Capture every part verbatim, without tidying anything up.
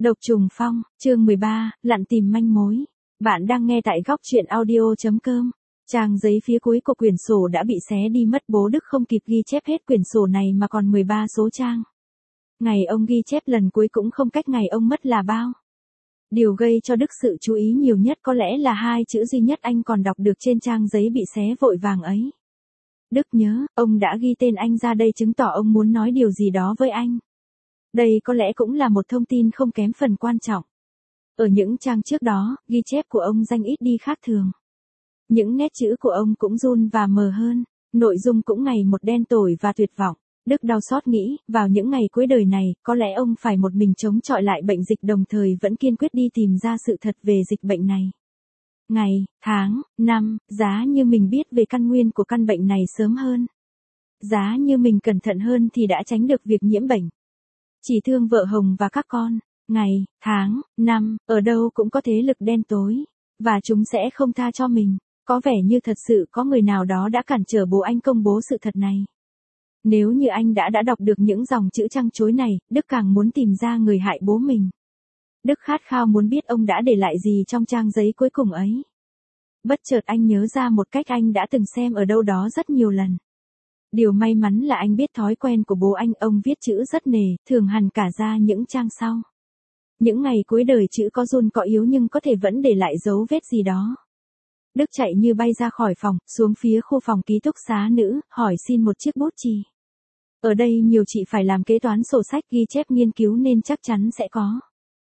Độc trùng phong, chương mười ba, lặn tìm manh mối. Bạn đang nghe tại góc truyện audio.com. Trang giấy phía cuối của quyển sổ đã bị xé đi mất, bố Đức không kịp ghi chép hết quyển sổ này mà còn mười ba số trang. Ngày ông ghi chép lần cuối cũng không cách ngày ông mất là bao. Điều gây cho Đức sự chú ý nhiều nhất có lẽ là hai chữ duy nhất anh còn đọc được trên trang giấy bị xé vội vàng ấy. Đức nhớ, ông đã ghi tên anh ra đây chứng tỏ ông muốn nói điều gì đó với anh. Đây có lẽ cũng là một thông tin không kém phần quan trọng. Ở những trang trước đó, ghi chép của ông danh ít đi khác thường. Những nét chữ của ông cũng run và mờ hơn, nội dung cũng ngày một đen tối và tuyệt vọng. Đức đau xót nghĩ, vào những ngày cuối đời này, có lẽ ông phải một mình chống chọi lại bệnh dịch, đồng thời vẫn kiên quyết đi tìm ra sự thật về dịch bệnh này. Ngày, tháng, năm, giá như mình biết về căn nguyên của căn bệnh này sớm hơn. Giá như mình cẩn thận hơn thì đã tránh được việc nhiễm bệnh. Chỉ thương vợ Hồng và các con, ngày, tháng, năm, ở đâu cũng có thế lực đen tối, và chúng sẽ không tha cho mình. Có vẻ như thật sự có người nào đó đã cản trở bố anh công bố sự thật này. Nếu như anh đã đã đọc được những dòng chữ trăng trối này, Đức càng muốn tìm ra người hại bố mình. Đức khát khao muốn biết ông đã để lại gì trong trang giấy cuối cùng ấy. Bất chợt anh nhớ ra một cách anh đã từng xem ở đâu đó rất nhiều lần. Điều may mắn là anh biết thói quen của bố anh, ông viết chữ rất nề, thường hằn cả ra những trang sau. Những ngày cuối đời chữ có run có yếu nhưng có thể vẫn để lại dấu vết gì đó. Đức chạy như bay ra khỏi phòng, xuống phía khu phòng ký túc xá nữ, hỏi xin một chiếc bút chì. Ở đây nhiều chị phải làm kế toán sổ sách ghi chép nghiên cứu nên chắc chắn sẽ có.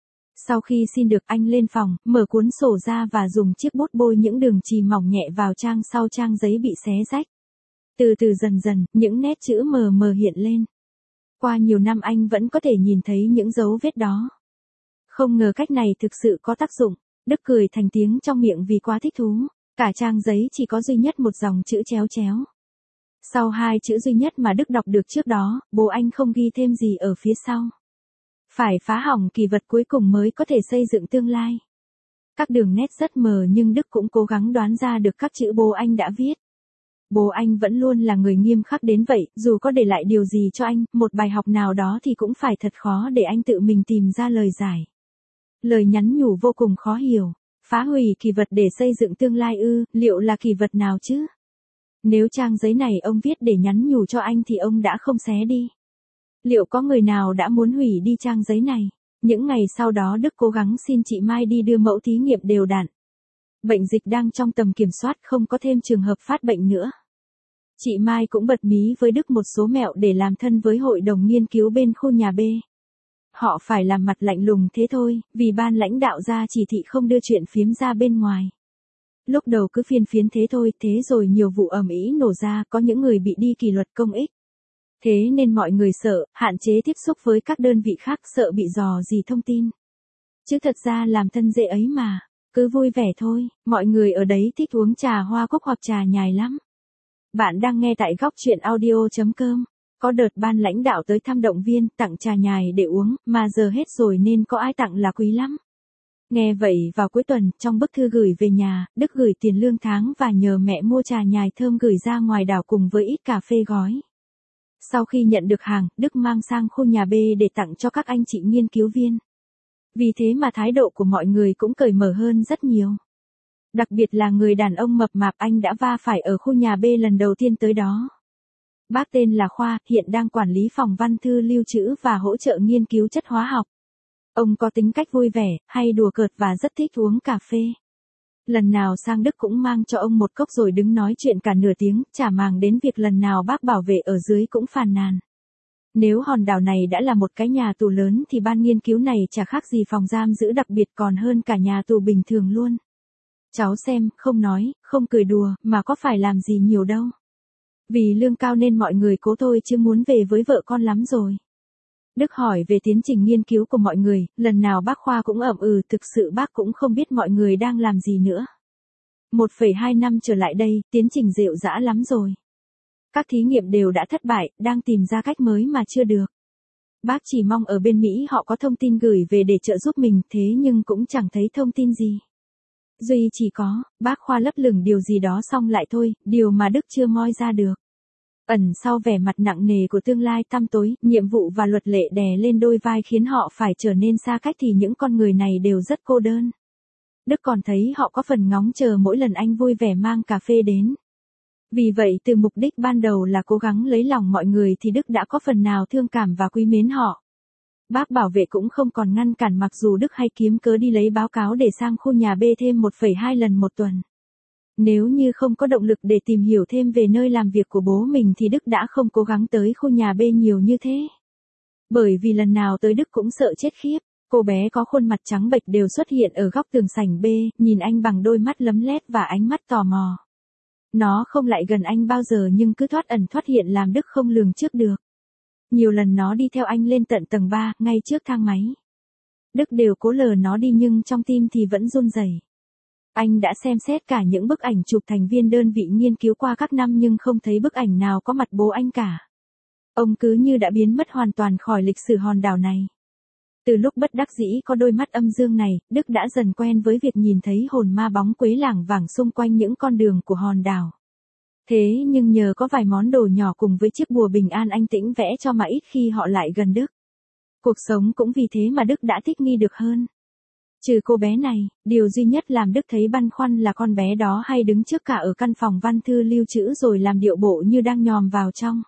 Sau khi xin được, anh lên phòng, mở cuốn sổ ra và dùng chiếc bút bôi những đường chì mỏng nhẹ vào trang sau trang giấy bị xé rách. Từ từ dần dần, những nét chữ mờ mờ hiện lên. Qua nhiều năm anh vẫn có thể nhìn thấy những dấu vết đó. Không ngờ cách này thực sự có tác dụng. Đức cười thành tiếng trong miệng vì quá thích thú. Cả trang giấy chỉ có duy nhất một dòng chữ chéo chéo. Sau hai chữ duy nhất mà Đức đọc được trước đó, bố anh không ghi thêm gì ở phía sau. Phải phá hỏng kỳ vật cuối cùng mới có thể xây dựng tương lai. Các đường nét rất mờ nhưng Đức cũng cố gắng đoán ra được các chữ bố anh đã viết. Bố anh vẫn luôn là người nghiêm khắc đến vậy, dù có để lại điều gì cho anh, một bài học nào đó thì cũng phải thật khó để anh tự mình tìm ra lời giải. Lời nhắn nhủ vô cùng khó hiểu. Phá hủy kỳ vật để xây dựng tương lai ư, liệu là kỳ vật nào chứ? Nếu trang giấy này ông viết để nhắn nhủ cho anh thì ông đã không xé đi. Liệu có người nào đã muốn hủy đi trang giấy này? Những ngày sau đó Đức cố gắng xin chị Mai đi đưa mẫu thí nghiệm đều đặn. Bệnh dịch đang trong tầm kiểm soát, không có thêm trường hợp phát bệnh nữa. Chị Mai cũng bật mí với Đức một số mẹo để làm thân với hội đồng nghiên cứu bên khu nhà B. Họ phải làm mặt lạnh lùng thế thôi, vì ban lãnh đạo ra chỉ thị không đưa chuyện phiếm ra bên ngoài. Lúc đầu cứ phiên phiến thế thôi, thế rồi nhiều vụ ầm ĩ nổ ra, có những người bị đi kỷ luật công ích. Thế nên mọi người sợ, hạn chế tiếp xúc với các đơn vị khác, sợ bị dò dỉ thông tin. Chứ thật ra làm thân dễ ấy mà, cứ vui vẻ thôi, mọi người ở đấy thích uống trà hoa cúc hoặc trà nhài lắm. Bạn đang nghe tại góc truyện audio.com. Có đợt ban lãnh đạo tới thăm động viên, tặng trà nhài để uống, mà giờ hết rồi nên có ai tặng là quý lắm. Nghe vậy vào cuối tuần, trong bức thư gửi về nhà, Đức gửi tiền lương tháng và nhờ mẹ mua trà nhài thơm gửi ra ngoài đảo cùng với ít cà phê gói. Sau khi nhận được hàng, Đức mang sang khu nhà B để tặng cho các anh chị nghiên cứu viên. Vì thế mà thái độ của mọi người cũng cởi mở hơn rất nhiều. Đặc biệt là người đàn ông mập mạp anh đã va phải ở khu nhà B lần đầu tiên tới đó. Bác tên là Khoa, hiện đang quản lý phòng văn thư lưu trữ và hỗ trợ nghiên cứu chất hóa học. Ông có tính cách vui vẻ, hay đùa cợt và rất thích uống cà phê. Lần nào sang Đức cũng mang cho ông một cốc rồi đứng nói chuyện cả nửa tiếng, chả màng đến việc lần nào bác bảo vệ ở dưới cũng phàn nàn. Nếu hòn đảo này đã là một cái nhà tù lớn thì ban nghiên cứu này chả khác gì phòng giam giữ đặc biệt, còn hơn cả nhà tù bình thường luôn. Cháu xem, không nói, không cười đùa, mà có phải làm gì nhiều đâu. Vì lương cao nên mọi người cố thôi chứ muốn về với vợ con lắm rồi. Đức hỏi về tiến trình nghiên cứu của mọi người, lần nào bác Khoa cũng ậm ừ, thực sự bác cũng không biết mọi người đang làm gì nữa. một phẩy hai năm trở lại đây, tiến trình rệu rã lắm rồi. Các thí nghiệm đều đã thất bại, đang tìm ra cách mới mà chưa được. Bác chỉ mong ở bên Mỹ họ có thông tin gửi về để trợ giúp mình, thế nhưng cũng chẳng thấy thông tin gì. Duy chỉ có, bác Khoa lấp lửng điều gì đó xong lại thôi, điều mà Đức chưa moi ra được. Ẩn sau vẻ mặt nặng nề của tương lai tăm tối, nhiệm vụ và luật lệ đè lên đôi vai khiến họ phải trở nên xa cách thì những con người này đều rất cô đơn. Đức còn thấy họ có phần ngóng chờ mỗi lần anh vui vẻ mang cà phê đến. Vì vậy từ mục đích ban đầu là cố gắng lấy lòng mọi người thì Đức đã có phần nào thương cảm và quý mến họ. Bác bảo vệ cũng không còn ngăn cản mặc dù Đức hay kiếm cớ đi lấy báo cáo để sang khu nhà B thêm một phẩy hai lần một tuần. Nếu như không có động lực để tìm hiểu thêm về nơi làm việc của bố mình thì Đức đã không cố gắng tới khu nhà B nhiều như thế. Bởi vì lần nào tới Đức cũng sợ chết khiếp, cô bé có khuôn mặt trắng bệch đều xuất hiện ở góc tường sảnh B, nhìn anh bằng đôi mắt lấm lét và ánh mắt tò mò. Nó không lại gần anh bao giờ nhưng cứ thoát ẩn thoát hiện làm Đức không lường trước được. Nhiều lần nó đi theo anh lên tận tầng ba, ngay trước thang máy. Đức đều cố lờ nó đi nhưng trong tim thì vẫn run rẩy. Anh đã xem xét cả những bức ảnh chụp thành viên đơn vị nghiên cứu qua các năm nhưng không thấy bức ảnh nào có mặt bố anh cả. Ông cứ như đã biến mất hoàn toàn khỏi lịch sử hòn đảo này. Từ lúc bất đắc dĩ có đôi mắt âm dương này, Đức đã dần quen với việc nhìn thấy hồn ma bóng quế lảng vảng xung quanh những con đường của hòn đảo. Thế nhưng nhờ có vài món đồ nhỏ cùng với chiếc bùa bình an anh tĩnh vẽ cho mà ít khi họ lại gần Đức. Cuộc sống cũng vì thế mà Đức đã thích nghi được hơn. Trừ cô bé này, điều duy nhất làm Đức thấy băn khoăn là con bé đó hay đứng trước cả ở căn phòng văn thư lưu trữ rồi làm điệu bộ như đang nhòm vào trong.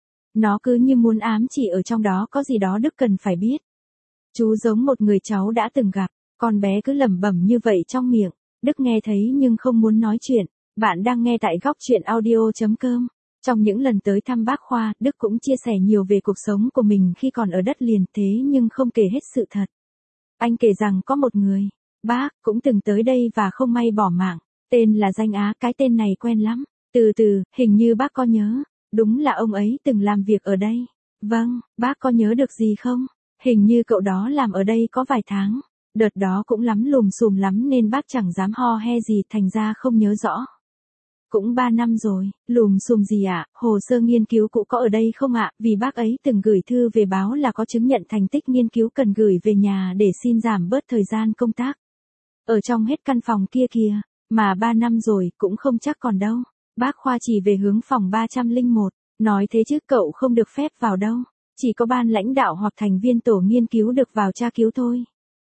Nó cứ như muốn ám chỉ ở trong đó có gì đó Đức cần phải biết. Chú giống một người cháu đã từng gặp, con bé cứ lẩm bẩm như vậy trong miệng. Đức nghe thấy nhưng không muốn nói chuyện. Bạn đang nghe tại góc truyện audio chấm com. Trong những lần tới thăm bác Khoa, Đức cũng chia sẻ nhiều về cuộc sống của mình khi còn ở đất liền thế nhưng không kể hết sự thật. Anh kể rằng có một người, bác, cũng từng tới đây và không may bỏ mạng. Tên là Danh Á, cái tên này quen lắm. Từ từ, hình như bác có nhớ. Đúng là ông ấy từng làm việc ở đây. Vâng, bác có nhớ được gì không? Hình như cậu đó làm ở đây có vài tháng. Đợt đó cũng lắm lùm xùm lắm nên bác chẳng dám ho he gì thành ra không nhớ rõ. Cũng ba năm rồi, lùm xùm gì ạ, à? Hồ sơ nghiên cứu cũ có ở đây không ạ? À? Vì bác ấy từng gửi thư về báo là có chứng nhận thành tích nghiên cứu cần gửi về nhà để xin giảm bớt thời gian công tác. Ở trong hết căn phòng kia kìa, mà ba năm rồi cũng không chắc còn đâu. Bác Khoa chỉ về hướng phòng ba trăm lẻ một, nói thế chứ cậu không được phép vào đâu. Chỉ có ban lãnh đạo hoặc thành viên tổ nghiên cứu được vào tra cứu thôi.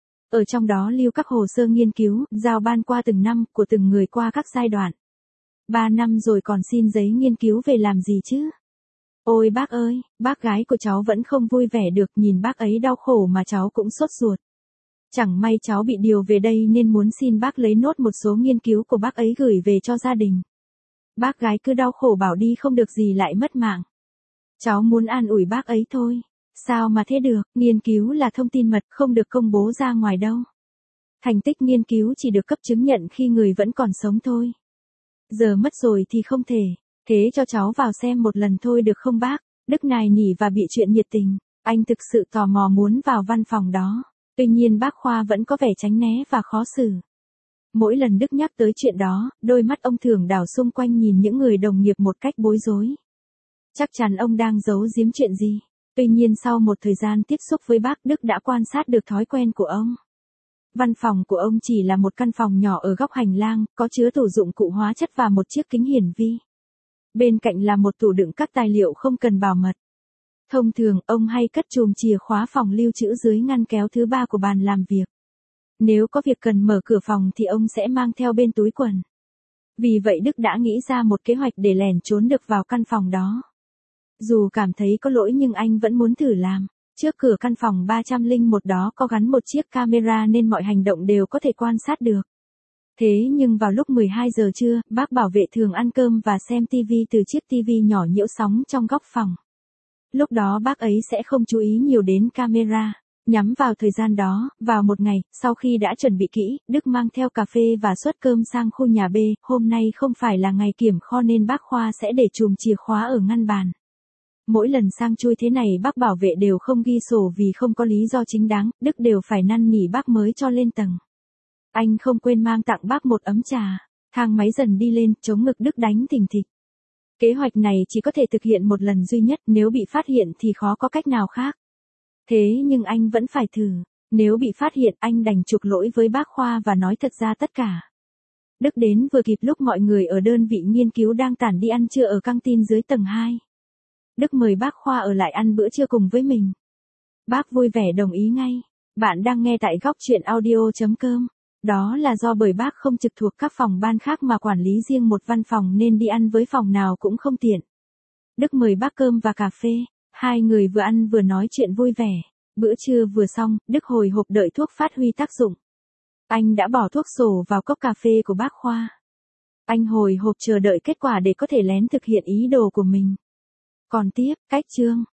Ở trong đó lưu các hồ sơ nghiên cứu, giao ban qua từng năm của từng người qua các giai đoạn. Ba năm rồi còn xin giấy nghiên cứu về làm gì chứ? Ôi bác ơi, bác gái của cháu vẫn không vui vẻ được nhìn bác ấy đau khổ mà cháu cũng sốt ruột. Chẳng may cháu bị điều về đây nên muốn xin bác lấy nốt một số nghiên cứu của bác ấy gửi về cho gia đình. Bác gái cứ đau khổ bảo đi không được gì lại mất mạng. Cháu muốn an ủi bác ấy thôi. Sao mà thế được, nghiên cứu là thông tin mật không được công bố ra ngoài đâu. Thành tích nghiên cứu chỉ được cấp chứng nhận khi người vẫn còn sống thôi. Giờ mất rồi thì không thể, thế cho cháu vào xem một lần thôi được không bác? Đức nài nỉ và bị chuyện nhiệt tình, anh thực sự tò mò muốn vào văn phòng đó. Tuy nhiên bác Khoa vẫn có vẻ tránh né và khó xử. Mỗi lần Đức nhắc tới chuyện đó, đôi mắt ông thường đảo xung quanh nhìn những người đồng nghiệp một cách bối rối. Chắc chắn ông đang giấu giếm chuyện gì. Tuy nhiên sau một thời gian tiếp xúc với bác Đức đã quan sát được thói quen của ông. Văn phòng của ông chỉ là một căn phòng nhỏ ở góc hành lang, có chứa tủ dụng cụ hóa chất và một chiếc kính hiển vi. Bên cạnh là một tủ đựng các tài liệu không cần bảo mật. Thông thường, ông hay cất chùm chìa khóa phòng lưu trữ dưới ngăn kéo thứ ba của bàn làm việc. Nếu có việc cần mở cửa phòng thì ông sẽ mang theo bên túi quần. Vì vậy Đức đã nghĩ ra một kế hoạch để lẻn trốn được vào căn phòng đó. Dù cảm thấy có lỗi nhưng anh vẫn muốn thử làm. Trước cửa căn phòng ba trăm lẻ một đó có gắn một chiếc camera nên mọi hành động đều có thể quan sát được. Thế nhưng vào lúc mười hai giờ trưa, bác bảo vệ thường ăn cơm và xem tivi từ chiếc tivi nhỏ nhiễu sóng trong góc phòng. Lúc đó bác ấy sẽ không chú ý nhiều đến camera. Nhắm vào thời gian đó, vào một ngày, sau khi đã chuẩn bị kỹ, Đức mang theo cà phê và suất cơm sang khu nhà B. Hôm nay không phải là ngày kiểm kho nên bác Khoa sẽ để chùm chìa khóa ở ngăn bàn. Mỗi lần sang chui thế này bác bảo vệ đều không ghi sổ vì không có lý do chính đáng, Đức đều phải năn nỉ bác mới cho lên tầng. Anh không quên mang tặng bác một ấm trà. Thang máy dần đi lên, chống ngực Đức đánh thình thịch. Kế hoạch này chỉ có thể thực hiện một lần duy nhất, nếu bị phát hiện thì khó có cách nào khác. Thế nhưng anh vẫn phải thử. Nếu bị phát hiện anh đành chuộc lỗi với bác Khoa và nói thật ra tất cả. Đức đến vừa kịp lúc mọi người ở đơn vị nghiên cứu đang tản đi ăn trưa ở căng tin dưới tầng hai. Đức mời bác Khoa ở lại ăn bữa trưa cùng với mình. Bác vui vẻ đồng ý ngay. Bạn đang nghe tại góc chuyện audio.com. Đó là do bởi bác không trực thuộc các phòng ban khác mà quản lý riêng một văn phòng nên đi ăn với phòng nào cũng không tiện. Đức mời bác cơm và cà phê. Hai người vừa ăn vừa nói chuyện vui vẻ. Bữa trưa vừa xong, Đức hồi hộp đợi thuốc phát huy tác dụng. Anh đã bỏ thuốc sổ vào cốc cà phê của bác Khoa. Anh hồi hộp chờ đợi kết quả để có thể lén thực hiện ý đồ của mình. Còn tiếp, cách chương.